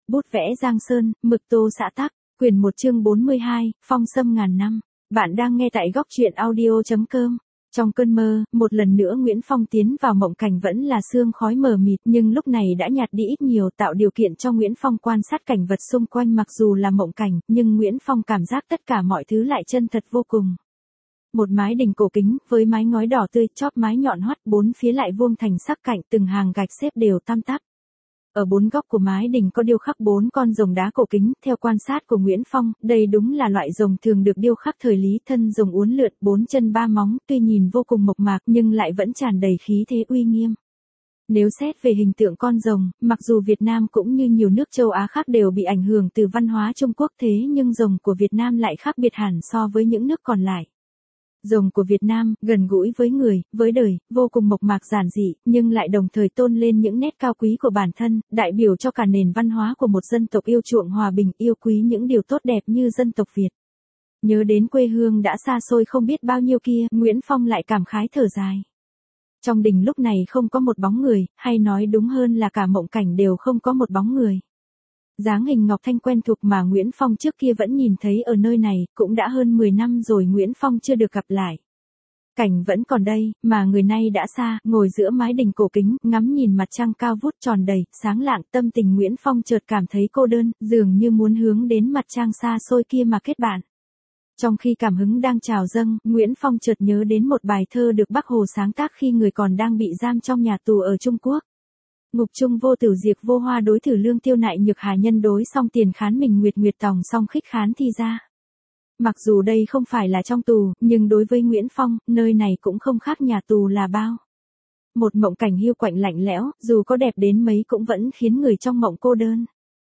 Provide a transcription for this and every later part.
Bút vẽ Giang Sơn, mực tô xã tắc, quyển 1 chương 42, phong sâm ngàn năm. Bạn đang nghe tại góc truyện audio.com. Trong cơn mơ, một lần nữa Nguyễn Phong tiến vào mộng cảnh vẫn là sương khói mờ mịt nhưng lúc này đã nhạt đi ít nhiều tạo điều kiện cho Nguyễn Phong quan sát cảnh vật xung quanh mặc dù là mộng cảnh nhưng Nguyễn Phong cảm giác tất cả mọi thứ lại chân thật vô cùng. Một mái đình cổ kính với mái ngói đỏ tươi chóp mái nhọn hoắt bốn phía lại vuông thành sắc cạnh từng hàng gạch xếp đều tăm tắp. Ở bốn góc của mái đình có điêu khắc 4 con rồng đá cổ kính, theo quan sát của Nguyễn Phong, đây đúng là loại rồng thường được điêu khắc thời Lý, thân rồng uốn lượn, 4 chân 3 móng, tuy nhìn vô cùng mộc mạc nhưng lại vẫn tràn đầy khí thế uy nghiêm. Nếu xét về hình tượng con rồng, mặc dù Việt Nam cũng như nhiều nước châu Á khác đều bị ảnh hưởng từ văn hóa Trung Quốc thế nhưng rồng của Việt Nam lại khác biệt hẳn so với những nước còn lại. Rồng của Việt Nam, gần gũi với người, với đời, vô cùng mộc mạc giản dị, nhưng lại đồng thời tôn lên những nét cao quý của bản thân, đại biểu cho cả nền văn hóa của một dân tộc yêu chuộng hòa bình, yêu quý những điều tốt đẹp như dân tộc Việt. Nhớ đến quê hương đã xa xôi không biết bao nhiêu kia, Nguyễn Phong lại cảm khái thở dài. Trong đình lúc này không có một bóng người, hay nói đúng hơn là cả mộng cảnh đều không có một bóng người. Dáng hình Ngọc Thanh quen thuộc mà Nguyễn Phong trước kia vẫn nhìn thấy ở nơi này, cũng đã hơn 10 năm rồi Nguyễn Phong chưa được gặp lại. Cảnh vẫn còn đây, mà người nay đã xa, ngồi giữa mái đình cổ kính, ngắm nhìn mặt trăng cao vút tròn đầy, sáng lạng, tâm tình Nguyễn Phong chợt cảm thấy cô đơn, dường như muốn hướng đến mặt trăng xa xôi kia mà kết bạn. Trong khi cảm hứng đang trào dâng, Nguyễn Phong chợt nhớ đến một bài thơ được Bác Hồ sáng tác khi người còn đang bị giam trong nhà tù ở Trung Quốc. Ngục trung vô tử diệt vô hoa đối thử lương tiêu nại nhược hà nhân đối song tiền khán mình nguyệt nguyệt tòng song khích khán thi ra. Mặc dù đây không phải là trong tù, nhưng đối với Nguyễn Phong, nơi này cũng không khác nhà tù là bao. Một mộng cảnh hiu quạnh lạnh lẽo, dù có đẹp đến mấy cũng vẫn khiến người trong mộng cô đơn.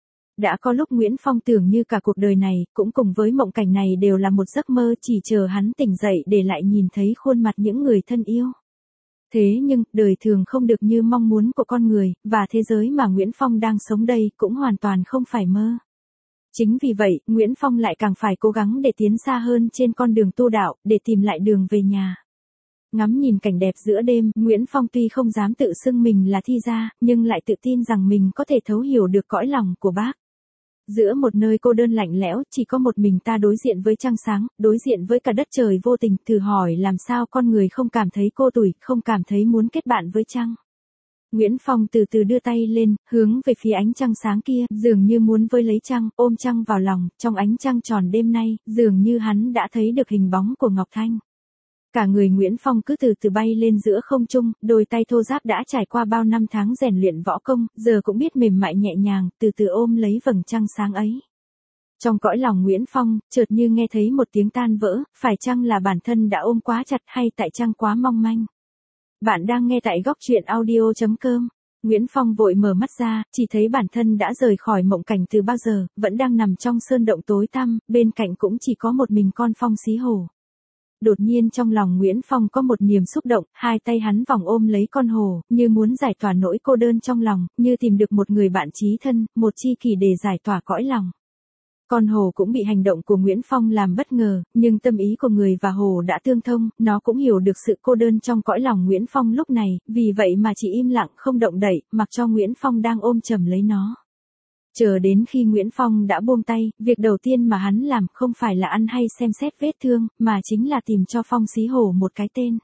Đã có lúc Nguyễn Phong tưởng như cả cuộc đời này, cũng cùng với mộng cảnh này đều là một giấc mơ chỉ chờ hắn tỉnh dậy để lại nhìn thấy khuôn mặt những người thân yêu. Thế nhưng, đời thường không được như mong muốn của con người, và thế giới mà Nguyễn Phong đang sống đây cũng hoàn toàn không phải mơ. Chính vì vậy, Nguyễn Phong lại càng phải cố gắng để tiến xa hơn trên con đường tu đạo, để tìm lại đường về nhà. Ngắm nhìn cảnh đẹp giữa đêm, Nguyễn Phong tuy không dám tự xưng mình là thi gia, nhưng lại tự tin rằng mình có thể thấu hiểu được cõi lòng của Bác. Giữa một nơi cô đơn lạnh lẽo, chỉ có một mình ta đối diện với trăng sáng, đối diện với cả đất trời vô tình, thử hỏi làm sao con người không cảm thấy cô tủi, không cảm thấy muốn kết bạn với trăng. Nguyễn Phong từ từ đưa tay lên, hướng về phía ánh trăng sáng kia, dường như muốn với lấy trăng, ôm trăng vào lòng, trong ánh trăng tròn đêm nay, dường như hắn đã thấy được hình bóng của Ngọc Thanh. Cả người Nguyễn Phong cứ từ từ bay lên giữa không trung, đôi tay thô ráp đã trải qua bao năm tháng rèn luyện võ công, giờ cũng biết mềm mại nhẹ nhàng, từ từ ôm lấy vầng trăng sáng ấy. Trong cõi lòng Nguyễn Phong, chợt như nghe thấy một tiếng tan vỡ, phải chăng là bản thân đã ôm quá chặt hay tại trăng quá mong manh? Bạn đang nghe tại góc truyện audio.com. Nguyễn Phong vội mở mắt ra, chỉ thấy bản thân đã rời khỏi mộng cảnh từ bao giờ, vẫn đang nằm trong sơn động tối tăm, bên cạnh cũng chỉ có một mình con phong xí hổ. Đột nhiên trong lòng Nguyễn Phong có một niềm xúc động, hai tay hắn vòng ôm lấy con hổ, như muốn giải tỏa nỗi cô đơn trong lòng, như tìm được một người bạn chí thân, một tri kỷ để giải tỏa cõi lòng. Con hổ cũng bị hành động của Nguyễn Phong làm bất ngờ, nhưng tâm ý của người và hổ đã tương thông, nó cũng hiểu được sự cô đơn trong cõi lòng Nguyễn Phong lúc này, vì vậy mà chỉ im lặng không động đậy, mặc cho Nguyễn Phong đang ôm chầm lấy nó. Chờ đến khi Nguyễn Phong đã buông tay, việc đầu tiên mà hắn làm không phải là ăn hay xem xét vết thương, mà chính là tìm cho Phong xí hổ một cái tên.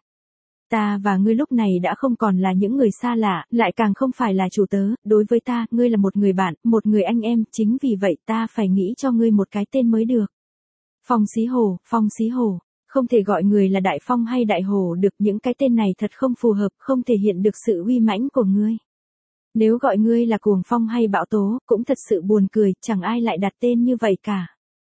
Ta và ngươi lúc này đã không còn là những người xa lạ, lại càng không phải là chủ tớ, đối với ta, ngươi là một người bạn, một người anh em, chính vì vậy ta phải nghĩ cho ngươi một cái tên mới được. Phong xí hổ, không thể gọi người là Đại Phong hay Đại Hổ được, những cái tên này thật không phù hợp, không thể hiện được sự uy mãnh của ngươi. Nếu gọi ngươi là Cuồng Phong hay Bão Tố, cũng thật sự buồn cười, chẳng ai lại đặt tên như vậy cả.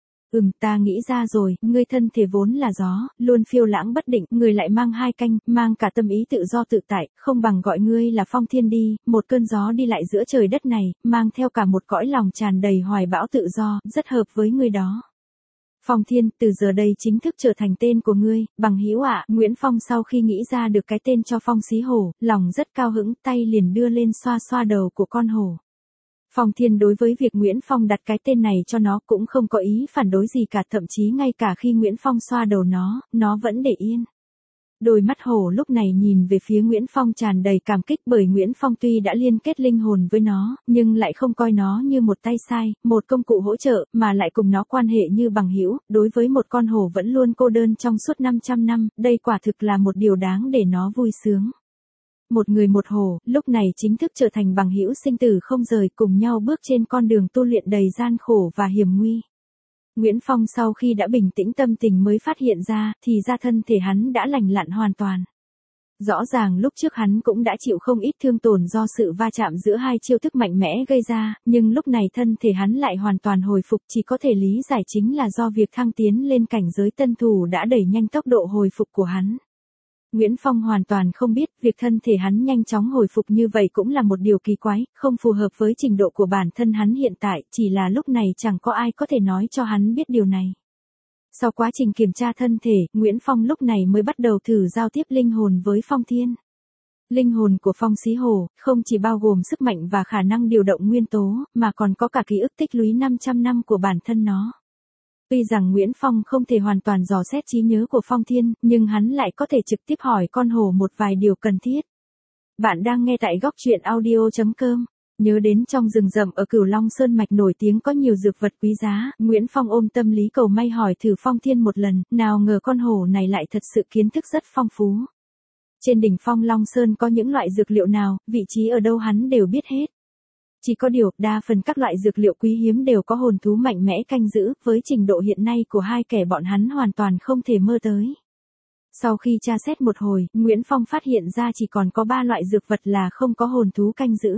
Ta nghĩ ra rồi, ngươi thân thể vốn là gió, luôn phiêu lãng bất định, người lại mang hai cánh, mang cả tâm ý tự do tự tại, không bằng gọi ngươi là Phong Thiên đi, một cơn gió đi lại giữa trời đất này, mang theo cả một cõi lòng tràn đầy hoài bão tự do, rất hợp với ngươi đó. Phong Thiên, từ giờ đây chính thức trở thành tên của ngươi, bằng hữu ạ. Nguyễn Phong sau khi nghĩ ra được cái tên cho Phong xí hổ, lòng rất cao hứng, tay liền đưa lên xoa xoa đầu của con hổ. Phong Thiên đối với việc Nguyễn Phong đặt cái tên này cho nó cũng không có ý phản đối gì cả, thậm chí ngay cả khi Nguyễn Phong xoa đầu nó vẫn để yên. Đôi mắt hổ lúc này nhìn về phía Nguyễn Phong tràn đầy cảm kích, bởi Nguyễn Phong tuy đã liên kết linh hồn với nó, nhưng lại không coi nó như một tay sai, một công cụ hỗ trợ, mà lại cùng nó quan hệ như bằng hữu. Đối với một con hổ vẫn luôn cô đơn trong suốt 500 năm, đây quả thực là một điều đáng để nó vui sướng. Một người một hổ, lúc này chính thức trở thành bằng hữu sinh tử không rời, cùng nhau bước trên con đường tu luyện đầy gian khổ và hiểm nguy. Nguyễn Phong sau khi đã bình tĩnh tâm tình mới phát hiện ra, thì ra thân thể hắn đã lành lặn hoàn toàn. Rõ ràng lúc trước hắn cũng đã chịu không ít thương tổn do sự va chạm giữa hai chiêu thức mạnh mẽ gây ra, nhưng lúc này thân thể hắn lại hoàn toàn hồi phục, chỉ có thể lý giải chính là do việc thăng tiến lên cảnh giới tân thủ đã đẩy nhanh tốc độ hồi phục của hắn. Nguyễn Phong hoàn toàn không biết, việc thân thể hắn nhanh chóng hồi phục như vậy cũng là một điều kỳ quái, không phù hợp với trình độ của bản thân hắn hiện tại, chỉ là lúc này chẳng có ai có thể nói cho hắn biết điều này. Sau quá trình kiểm tra thân thể, Nguyễn Phong lúc này mới bắt đầu thử giao tiếp linh hồn với Phong Thiên. Linh hồn của Phong Xí Hổ không chỉ bao gồm sức mạnh và khả năng điều động nguyên tố, mà còn có cả ký ức tích lũy 500 năm của bản thân nó. Tuy rằng Nguyễn Phong không thể hoàn toàn dò xét trí nhớ của Phong Thiên, nhưng hắn lại có thể trực tiếp hỏi con hổ một vài điều cần thiết. Bạn đang nghe tại góc truyện audio.com. Nhớ đến trong rừng rậm ở Cửu Long Sơn Mạch nổi tiếng có nhiều dược vật quý giá, Nguyễn Phong ôm tâm lý cầu may hỏi thử Phong Thiên một lần, nào ngờ con hổ này lại thật sự kiến thức rất phong phú. Trên đỉnh Phong Long Sơn có những loại dược liệu nào, vị trí ở đâu hắn đều biết hết. Chỉ có điều, đa phần các loại dược liệu quý hiếm đều có hồn thú mạnh mẽ canh giữ, với trình độ hiện nay của hai kẻ bọn hắn hoàn toàn không thể mơ tới. Sau khi tra xét một hồi, Nguyễn Phong phát hiện ra chỉ còn có 3 loại dược vật là không có hồn thú canh giữ.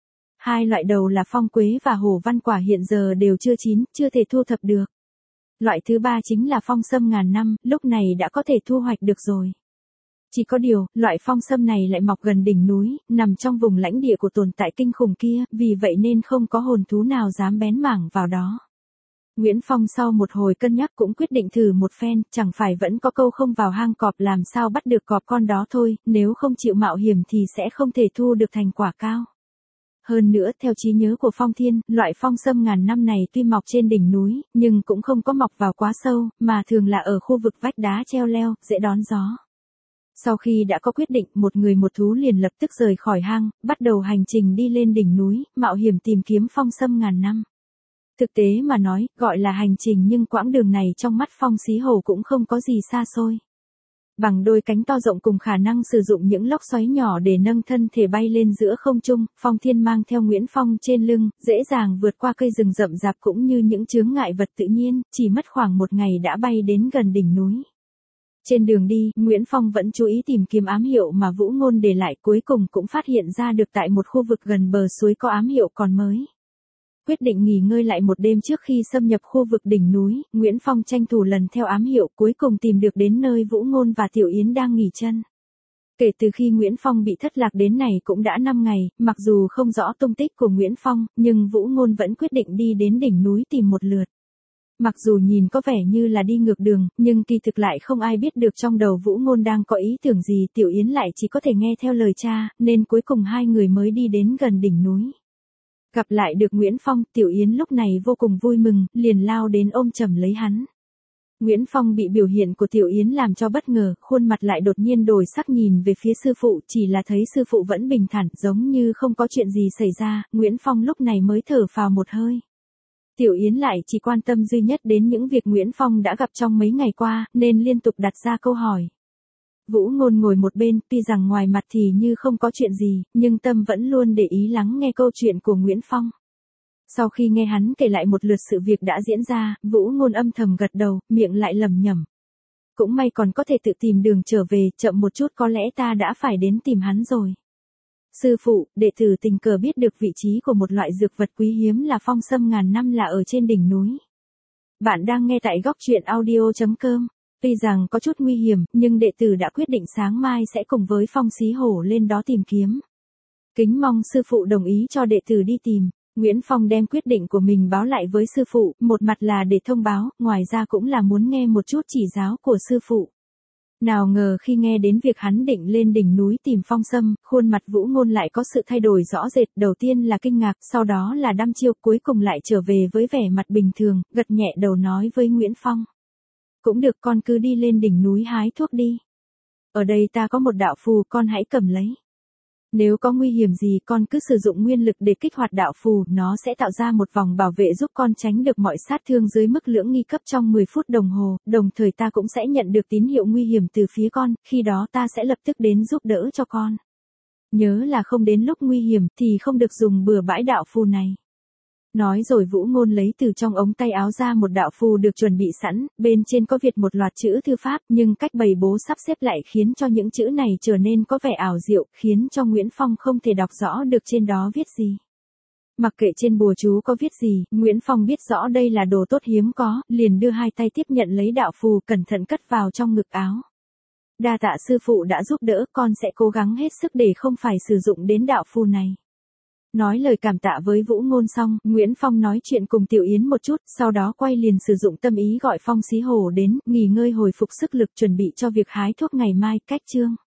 2 loại đầu là phong quế và hổ văn quả hiện giờ đều chưa chín, chưa thể thu thập được. Loại thứ 3 chính là phong sâm ngàn năm, lúc này đã có thể thu hoạch được rồi. Chỉ có điều, loại phong sâm này lại mọc gần đỉnh núi, nằm trong vùng lãnh địa của tồn tại kinh khủng kia, vì vậy nên không có hồn thú nào dám bén mảng vào đó. Nguyễn Phong sau một hồi cân nhắc cũng quyết định thử một phen, chẳng phải vẫn có câu không vào hang cọp làm sao bắt được cọp con đó thôi, nếu không chịu mạo hiểm thì sẽ không thể thu được thành quả cao. Hơn nữa, theo trí nhớ của Phong Thiên, loại phong sâm ngàn năm này tuy mọc trên đỉnh núi, nhưng cũng không có mọc vào quá sâu, mà thường là ở khu vực vách đá treo leo, dễ đón gió. Sau khi đã có quyết định, một người một thú liền lập tức rời khỏi hang, bắt đầu hành trình đi lên đỉnh núi, mạo hiểm tìm kiếm phong sâm ngàn năm. Thực tế mà nói, gọi là hành trình nhưng quãng đường này trong mắt Phong Xí Hổ cũng không có gì xa xôi. Bằng đôi cánh to rộng cùng khả năng sử dụng những lốc xoáy nhỏ để nâng thân thể bay lên giữa không trung, Phong Thiên mang theo Nguyễn Phong trên lưng, dễ dàng vượt qua cây rừng rậm rạp cũng như những chướng ngại vật tự nhiên, chỉ mất khoảng một ngày đã bay đến gần đỉnh núi. Trên đường đi, Nguyễn Phong vẫn chú ý tìm kiếm ám hiệu mà Vũ Ngôn để lại, cuối cùng cũng phát hiện ra được tại một khu vực gần bờ suối có ám hiệu còn mới. Quyết định nghỉ ngơi lại một đêm trước khi xâm nhập khu vực đỉnh núi, Nguyễn Phong tranh thủ lần theo ám hiệu, cuối cùng tìm được đến nơi Vũ Ngôn và Tiểu Yến đang nghỉ chân. Kể từ khi Nguyễn Phong bị thất lạc đến này cũng đã 5 ngày, mặc dù không rõ tung tích của Nguyễn Phong, nhưng Vũ Ngôn vẫn quyết định đi đến đỉnh núi tìm một lượt. Mặc dù nhìn có vẻ như là đi ngược đường, nhưng kỳ thực lại không ai biết được trong đầu Vũ Ngôn đang có ý tưởng gì. Tiểu Yến lại chỉ có thể nghe theo lời cha, nên cuối cùng hai người mới đi đến gần đỉnh núi. Gặp lại được Nguyễn Phong, Tiểu Yến lúc này vô cùng vui mừng, liền lao đến ôm chầm lấy hắn. Nguyễn Phong bị biểu hiện của Tiểu Yến làm cho bất ngờ, khuôn mặt lại đột nhiên đổi sắc nhìn về phía sư phụ, chỉ là thấy sư phụ vẫn bình thản, giống như không có chuyện gì xảy ra, Nguyễn Phong lúc này mới thở phào một hơi. Tiểu Yến lại chỉ quan tâm duy nhất đến những việc Nguyễn Phong đã gặp trong mấy ngày qua, nên liên tục đặt ra câu hỏi. Vũ Ngôn ngồi một bên, tuy rằng ngoài mặt thì như không có chuyện gì, nhưng tâm vẫn luôn để ý lắng nghe câu chuyện của Nguyễn Phong. Sau khi nghe hắn kể lại một lượt sự việc đã diễn ra, Vũ Ngôn âm thầm gật đầu, miệng lại lẩm nhẩm. Cũng may còn có thể tự tìm đường trở về, chậm một chút có lẽ ta đã phải đến tìm hắn rồi. Sư phụ, đệ tử tình cờ biết được vị trí của một loại dược vật quý hiếm là phong sâm ngàn năm là ở trên đỉnh núi. Bạn đang nghe tại góc truyện audio.com. Tuy rằng có chút nguy hiểm, nhưng đệ tử đã quyết định sáng mai sẽ cùng với Phong Xí Hổ lên đó tìm kiếm. Kính mong sư phụ đồng ý cho đệ tử đi tìm. Nguyễn Phong đem quyết định của mình báo lại với sư phụ, một mặt là để thông báo, ngoài ra cũng là muốn nghe một chút chỉ giáo của sư phụ. Nào ngờ khi nghe đến việc hắn định lên đỉnh núi tìm phong sâm, khuôn mặt Vũ Ngôn lại có sự thay đổi rõ rệt, đầu tiên là kinh ngạc, sau đó là đăm chiêu, cuối cùng lại trở về với vẻ mặt bình thường, gật nhẹ đầu nói với Nguyễn Phong. Cũng được, con cứ đi lên đỉnh núi hái thuốc đi. Ở đây ta có một đạo phù, con hãy cầm lấy. Nếu có nguy hiểm gì con cứ sử dụng nguyên lực để kích hoạt đạo phù, nó sẽ tạo ra một vòng bảo vệ giúp con tránh được mọi sát thương dưới mức lưỡng nghi cấp trong 10 phút đồng hồ, đồng thời ta cũng sẽ nhận được tín hiệu nguy hiểm từ phía con, khi đó ta sẽ lập tức đến giúp đỡ cho con. Nhớ là không đến lúc nguy hiểm thì không được dùng bừa bãi đạo phù này. Nói rồi Vũ Ngôn lấy từ trong ống tay áo ra một đạo phù được chuẩn bị sẵn, bên trên có viết một loạt chữ thư pháp, nhưng cách bày bố sắp xếp lại khiến cho những chữ này trở nên có vẻ ảo diệu, khiến cho Nguyễn Phong không thể đọc rõ được trên đó viết gì. Mặc kệ trên bùa chú có viết gì, Nguyễn Phong biết rõ đây là đồ tốt hiếm có, liền đưa hai tay tiếp nhận lấy đạo phù, cẩn thận cất vào trong ngực áo. Đa tạ sư phụ đã giúp đỡ, con sẽ cố gắng hết sức để không phải sử dụng đến đạo phù này. Nói lời cảm tạ với Vũ Ngôn xong, Nguyễn Phong nói chuyện cùng Tiểu Yến một chút, sau đó quay liền sử dụng tâm ý gọi Phong Xí Hổ đến, nghỉ ngơi hồi phục sức lực chuẩn bị cho việc hái thuốc ngày mai, cách chương.